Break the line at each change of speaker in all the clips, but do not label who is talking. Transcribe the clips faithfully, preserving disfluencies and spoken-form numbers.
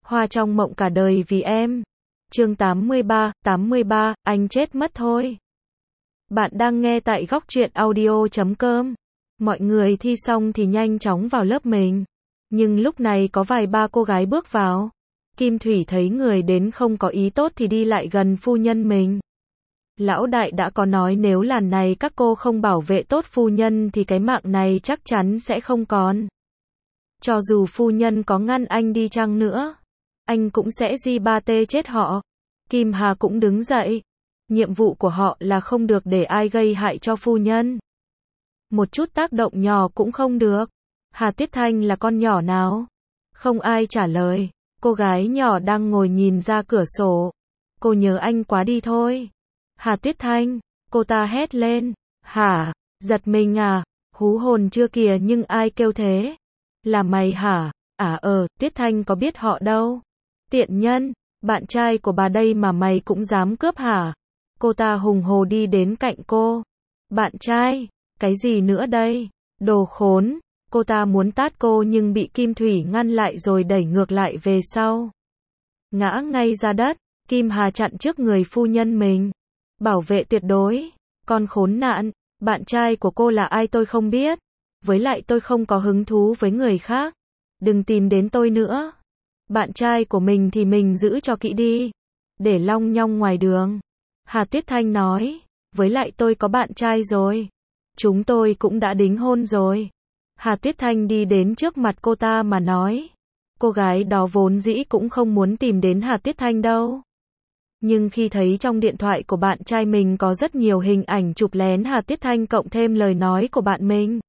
Hoa trong mộng cả đời vì em. Chương tám mươi ba, tám mươi ba, anh chết mất thôi. Bạn đang nghe tại góc truyện audio chấm com. Mọi người thi xong thì nhanh chóng vào lớp mình. Nhưng lúc này có vài ba cô gái bước vào. Kim Thủy thấy người đến không có ý tốt thì đi lại gần phu nhân mình. Lão đại đã có nói nếu lần này các cô không bảo vệ tốt phu nhân thì cái mạng này chắc chắn sẽ không còn. Cho dù phu nhân có ngăn anh đi chăng nữa, anh cũng sẽ di ba tê chết họ. Kim Hà cũng đứng dậy. Nhiệm vụ của họ là không được để ai gây hại cho phu nhân. Một chút tác động nhỏ cũng không được. Hà Tuyết Thanh là con nhỏ nào? Không ai trả lời. Cô gái nhỏ đang ngồi nhìn ra cửa sổ. Cô nhớ anh quá đi thôi. Hà Tuyết Thanh, cô ta hét lên. Hả? Giật mình à? Hú hồn chưa kìa, nhưng ai kêu thế? Là mày hả? À ờ, Tuyết Thanh có biết họ đâu. Tiện nhân, bạn trai của bà đây mà mày cũng dám cướp hả? Cô ta hùng hồ đi đến cạnh cô. Bạn trai? Cái gì nữa đây? Đồ khốn. Cô ta muốn tát cô nhưng bị Kim Thủy ngăn lại rồi đẩy ngược lại về sau. Ngã ngay ra đất. Kim Hà chặn trước người phu nhân mình. Bảo vệ tuyệt đối. Con khốn nạn. Bạn trai của cô là ai tôi không biết. Với lại tôi không có hứng thú với người khác. Đừng tìm đến tôi nữa. Bạn trai của mình thì mình giữ cho kỹ đi. Để long nhong ngoài đường. Hà Tuyết Thanh nói. Với lại tôi có bạn trai rồi. Chúng tôi cũng đã đính hôn rồi. Hà Tuyết Thanh đi đến trước mặt cô ta mà nói. Cô gái đó vốn dĩ cũng không muốn tìm đến Hà Tuyết Thanh đâu. Nhưng khi thấy trong điện thoại của bạn trai mình có rất nhiều hình ảnh chụp lén Hà Tuyết Thanh cộng thêm lời nói của bạn mình,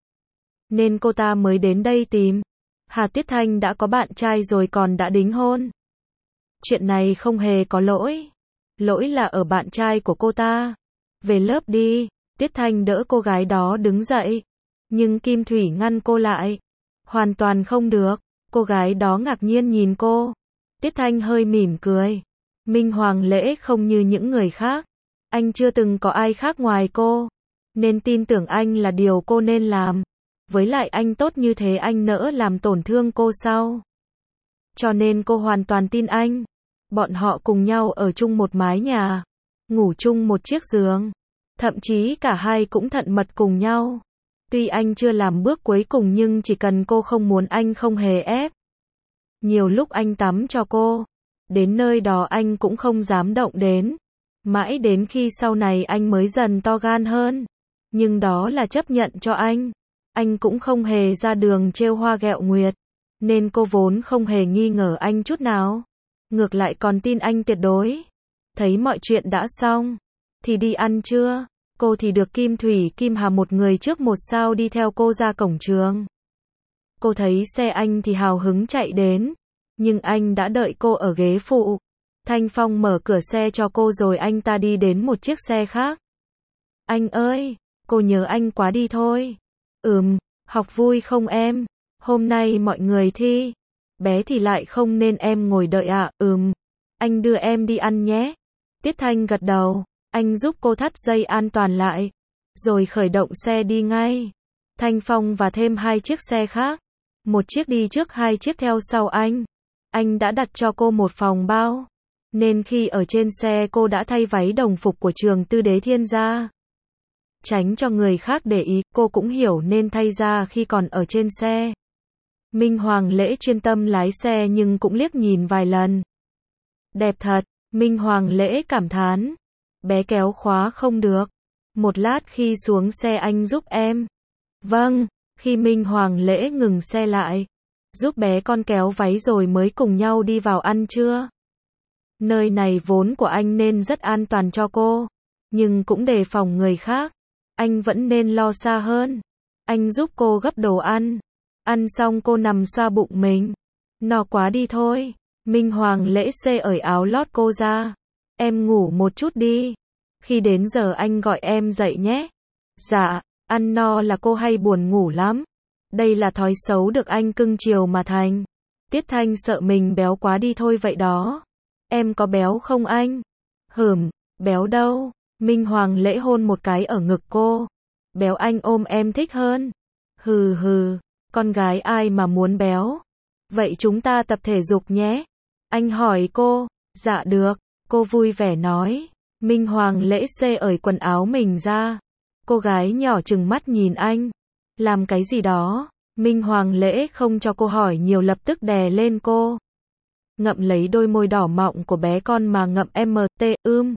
nên cô ta mới đến đây tìm. Hà Tuyết Thanh đã có bạn trai rồi còn đã đính hôn. Chuyện này không hề có lỗi. Lỗi là ở bạn trai của cô ta. Về lớp đi. Tuyết Thanh đỡ cô gái đó đứng dậy. Nhưng Kim Thủy ngăn cô lại. Hoàn toàn không được. Cô gái đó ngạc nhiên nhìn cô. Tuyết Thanh hơi mỉm cười. Minh Hoàng Lễ không như những người khác. Anh chưa từng có ai khác ngoài cô. Nên tin tưởng anh là điều cô nên làm. Với lại anh tốt như thế anh nỡ làm tổn thương cô sao? Cho nên cô hoàn toàn tin anh. Bọn họ cùng nhau ở chung một mái nhà. Ngủ chung một chiếc giường. Thậm chí cả hai cũng thận mật cùng nhau. Tuy anh chưa làm bước cuối cùng nhưng chỉ cần cô không muốn anh không hề ép. Nhiều lúc anh tắm cho cô. Đến nơi đó anh cũng không dám động đến. Mãi đến khi sau này anh mới dần to gan hơn. Nhưng đó là chấp nhận cho anh. Anh cũng không hề ra đường trêu hoa ghẹo nguyệt. Nên cô vốn không hề nghi ngờ anh chút nào. Ngược lại còn tin anh tuyệt đối. Thấy mọi chuyện đã xong. Thì đi ăn trưa. Cô thì được Kim Thủy Kim Hà một người trước một sau đi theo cô ra cổng trường. Cô thấy xe anh thì hào hứng chạy đến. Nhưng anh đã đợi cô ở ghế phụ. Thanh Phong mở cửa xe cho cô rồi anh ta đi đến một chiếc xe khác. Anh ơi, cô nhớ anh quá đi thôi. Ừm, học vui không em? Hôm nay mọi người thi. Bé thì lại không nên em ngồi đợi à? Ừm, anh đưa em đi ăn nhé. Tuyết Thanh gật đầu. Anh giúp cô thắt dây an toàn lại. Rồi khởi động xe đi ngay. Thanh Phong và thêm hai chiếc xe khác. Một chiếc đi trước hai chiếc theo sau anh. Anh đã đặt cho cô một phòng bao. Nên khi ở trên xe cô đã thay váy đồng phục của trường Tư Đế Thiên gia. Tránh cho người khác để ý, cô cũng hiểu nên thay ra khi còn ở trên xe. Minh Hoàng Lễ chuyên tâm lái xe nhưng cũng liếc nhìn vài lần. Đẹp thật, Minh Hoàng Lễ cảm thán. Bé kéo khóa không được. Một lát khi xuống xe anh giúp em. Vâng, khi Minh Hoàng Lễ ngừng xe lại. Giúp bé con kéo váy rồi mới cùng nhau đi vào ăn trưa. Nơi này vốn của anh nên rất an toàn cho cô. Nhưng cũng đề phòng người khác. Anh vẫn nên lo xa hơn. Anh giúp cô gấp đồ ăn. Ăn xong cô nằm xoa bụng mình. No quá đi thôi. Minh Hoàng Lễ xê ởi áo lót cô ra. Em ngủ một chút đi. Khi đến giờ anh gọi em dậy nhé. Dạ, ăn no là cô hay buồn ngủ lắm. Đây là thói xấu được anh cưng chiều mà thành. Tuyết Thanh sợ mình béo quá đi thôi vậy đó. Em có béo không anh? Hửm, béo đâu? Minh Hoàng Lễ hôn một cái ở ngực cô. Béo anh ôm em thích hơn. Hừ hừ, con gái ai mà muốn béo. Vậy chúng ta tập thể dục nhé. Anh hỏi cô, dạ được, cô vui vẻ nói. Minh Hoàng Lễ xê ởi quần áo mình ra. Cô gái nhỏ trừng mắt nhìn anh. Làm cái gì đó? Minh Hoàng Lễ không cho cô hỏi nhiều lập tức đè lên cô. Ngậm lấy đôi môi đỏ mọng của bé con mà ngậm em tê, ưm.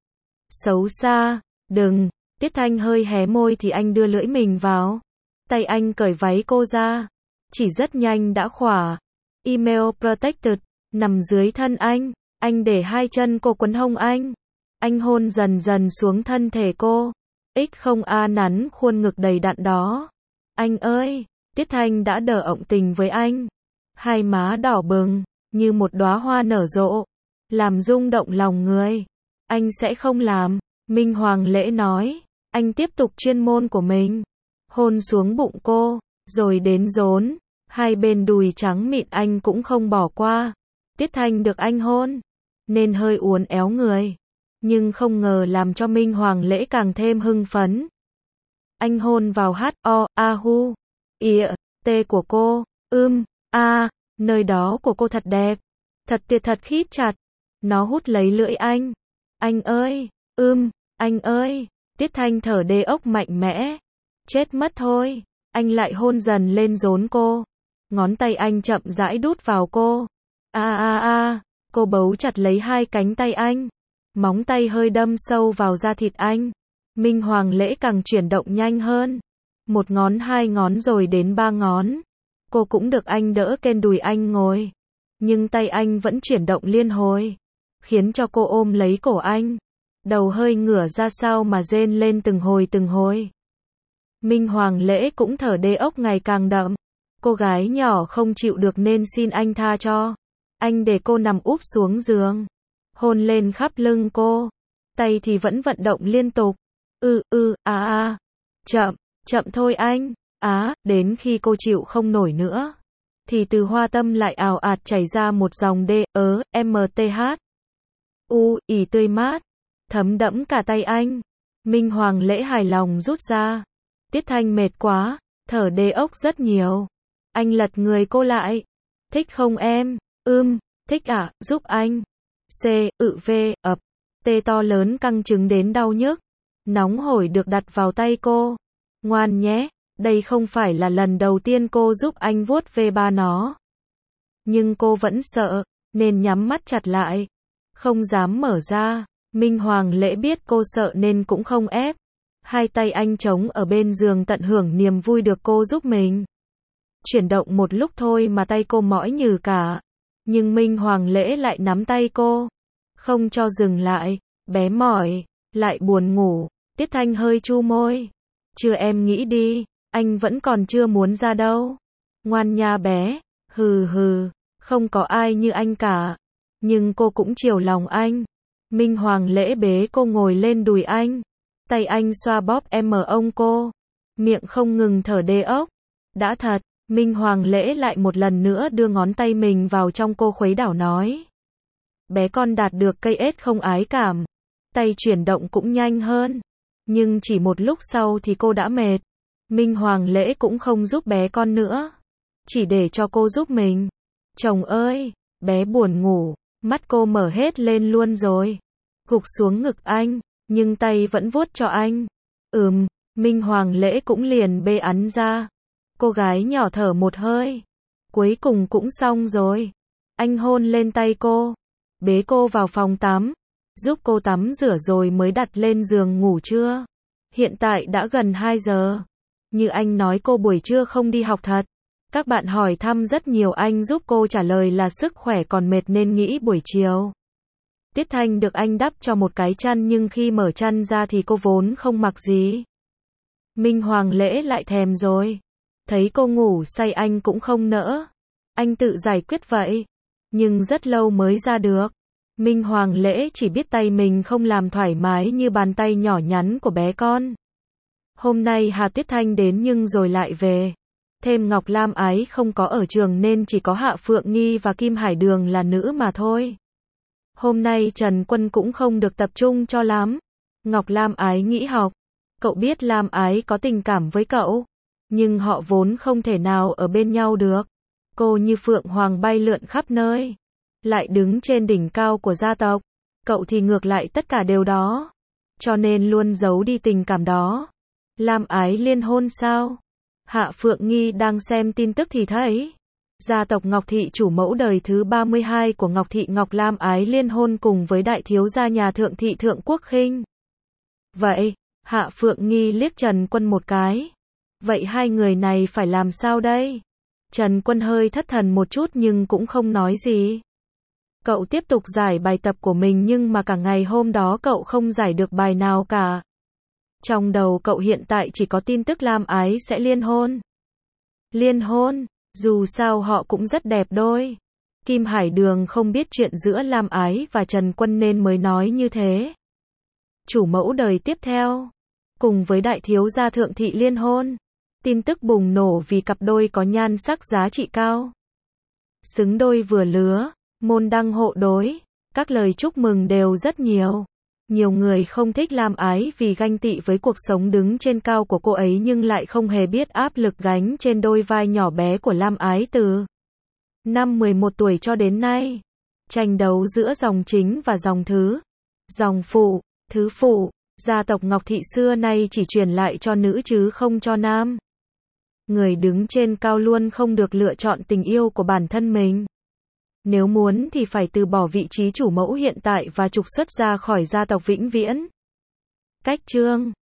Xấu xa, đừng. Tiết Thanh hơi hé môi thì anh đưa lưỡi mình vào. Tay anh cởi váy cô ra. Chỉ rất nhanh đã khỏa. Email protected, nằm dưới thân anh. Anh để hai chân cô quấn hông anh. Anh hôn dần dần xuống thân thể cô. X không a nắn khuôn ngực đầy đặn đó. Anh ơi, Tiết Thanh đã đờ ọng tình với anh. Hai má đỏ bừng, như một đóa hoa nở rộ. Làm rung động lòng người. Anh sẽ không làm, Minh Hoàng Lễ nói. Anh tiếp tục chuyên môn của mình. Hôn xuống bụng cô, rồi đến rốn. Hai bên đùi trắng mịn anh cũng không bỏ qua. Tiết Thanh được anh hôn, nên hơi uốn éo người. Nhưng không ngờ làm cho Minh Hoàng Lễ càng thêm hưng phấn. Anh hôn vào h, o, a, hu, ỉa, t của cô, ưm, a, nơi đó của cô thật đẹp. Thật tuyệt thật khít chặt. Nó hút lấy lưỡi anh. Anh ơi, ưm, anh ơi. Tiết Thanh thở đê ốc mạnh mẽ. Chết mất thôi. Anh lại hôn dần lên rốn cô. Ngón tay anh chậm rãi đút vào cô. A a a, cô bấu chặt lấy hai cánh tay anh. Móng tay hơi đâm sâu vào da thịt anh. Minh Hoàng Lễ càng chuyển động nhanh hơn. Một ngón hai ngón rồi đến ba ngón. Cô cũng được anh đỡ trên đùi anh ngồi. Nhưng tay anh vẫn chuyển động liên hồi. Khiến cho cô ôm lấy cổ anh. Đầu hơi ngửa ra sau mà rên lên từng hồi từng hồi. Minh Hoàng Lễ cũng thở đê ốc ngày càng đậm. Cô gái nhỏ không chịu được nên xin anh tha cho. Anh để cô nằm úp xuống giường. Hôn lên khắp lưng cô. Tay thì vẫn vận động liên tục. Ư ư, à à. Chậm, chậm thôi anh. Á, đến khi cô chịu không nổi nữa. Thì từ hoa tâm lại ào ạt chảy ra một dòng đê, ớ, mth. U, ỉ tươi mát. Thấm đẫm cả tay anh. Minh Hoàng Lễ hài lòng rút ra. Tiết Thanh mệt quá. Thở đê ốc rất nhiều. Anh lật người cô lại. Thích không em? Ưm, thích à, giúp anh. C, ự v, ập. Tê to lớn căng trứng đến đau nhức. Nóng hổi được đặt vào tay cô. Ngoan nhé, đây không phải là lần đầu tiên cô giúp anh vuốt ve ba nó. Nhưng cô vẫn sợ, nên nhắm mắt chặt lại. Không dám mở ra. Minh Hoàng Lễ biết cô sợ nên cũng không ép. Hai tay anh trống ở bên giường tận hưởng niềm vui được cô giúp mình. Chuyển động một lúc thôi mà tay cô mỏi nhừ cả. Nhưng Minh Hoàng Lễ lại nắm tay cô. Không cho dừng lại. Bé mỏi. Lại buồn ngủ. Tiết Thanh hơi chu môi. Chưa em nghĩ đi. Anh vẫn còn chưa muốn ra đâu. Ngoan nha bé. Hừ hừ. Không có ai như anh cả. Nhưng cô cũng chiều lòng anh. Minh Hoàng Lễ bế cô ngồi lên đùi anh. Tay anh xoa bóp em ở ông cô. Miệng không ngừng thở đê ốc. Đã thật. Minh Hoàng Lễ lại một lần nữa đưa ngón tay mình vào trong cô khuấy đảo nói. Bé con đạt được cây ết không ái cảm. Tay chuyển động cũng nhanh hơn. Nhưng chỉ một lúc sau thì cô đã mệt. Minh Hoàng Lễ cũng không giúp bé con nữa. Chỉ để cho cô giúp mình. Chồng ơi, bé buồn ngủ. Mắt cô mở hết lên luôn rồi. Gục xuống ngực anh. Nhưng tay vẫn vuốt cho anh. Ừm, Minh Hoàng Lễ cũng liền bê ắn ra. Cô gái nhỏ thở một hơi. Cuối cùng cũng xong rồi. Anh hôn lên tay cô. Bế cô vào phòng tắm. Giúp cô tắm rửa rồi mới đặt lên giường ngủ trưa. Hiện tại đã gần hai giờ. Như anh nói cô buổi trưa không đi học thật. Các bạn hỏi thăm rất nhiều, anh giúp cô trả lời là sức khỏe còn mệt nên nghĩ buổi chiều. Tiết Thanh được anh đắp cho một cái chăn nhưng khi mở chăn ra thì cô vốn không mặc gì. Minh Hoàng Lễ lại thèm rồi. Thấy cô ngủ say anh cũng không nỡ. Anh tự giải quyết vậy. Nhưng rất lâu mới ra được. Minh Hoàng Lễ chỉ biết tay mình không làm thoải mái như bàn tay nhỏ nhắn của bé con. Hôm nay Hà Tiết Thanh đến nhưng rồi lại về. Thêm Ngọc Lam Ái không có ở trường nên chỉ có Hạ Phượng Nghi và Kim Hải Đường là nữ mà thôi. Hôm nay Trần Quân cũng không được tập trung cho lắm. Ngọc Lam Ái nghỉ học. Cậu biết Lam Ái có tình cảm với cậu. Nhưng họ vốn không thể nào ở bên nhau được. Cô như phượng hoàng bay lượn khắp nơi. lại đứng trên đỉnh cao của gia tộc. Cậu thì ngược lại tất cả đều đó. Cho nên luôn giấu đi tình cảm đó. Lam Ái liên hôn sao? Hạ Phượng Nghi đang xem tin tức thì thấy. Gia tộc Ngọc Thị chủ mẫu đời thứ ba mươi hai của Ngọc Thị Ngọc Lam Ái liên hôn cùng với đại thiếu gia nhà Thượng Thị Thượng Quốc Khinh. Vậy, Hạ Phượng Nghi liếc Trần Quân một cái. Vậy hai người này phải làm sao đây? Trần Quân hơi thất thần một chút nhưng cũng không nói gì. Cậu tiếp tục giải bài tập của mình nhưng mà cả ngày hôm đó cậu không giải được bài nào cả. Trong đầu cậu hiện tại chỉ có tin tức Lam Ái sẽ liên hôn. Liên hôn, dù sao họ cũng rất đẹp đôi. Kim Hải Đường không biết chuyện giữa Lam Ái và Trần Quân nên mới nói như thế. Chủ mẫu đời tiếp theo, cùng với đại thiếu gia Thượng Thị liên hôn. Tin tức bùng nổ vì cặp đôi có nhan sắc giá trị cao. Xứng đôi vừa lứa, môn đăng hộ đối, các lời chúc mừng đều rất nhiều. Nhiều người không thích Lam Ái vì ganh tị với cuộc sống đứng trên cao của cô ấy nhưng lại không hề biết áp lực gánh trên đôi vai nhỏ bé của Lam Ái từ năm mười một tuổi cho đến nay. Tranh đấu giữa dòng chính và dòng thứ, dòng phụ, thứ phụ, gia tộc Ngọc Thị xưa nay chỉ truyền lại cho nữ chứ không cho nam. Người đứng trên cao luôn không được lựa chọn tình yêu của bản thân mình. Nếu muốn thì phải từ bỏ vị trí chủ mẫu hiện tại và trục xuất ra khỏi gia tộc vĩnh viễn. Cách chương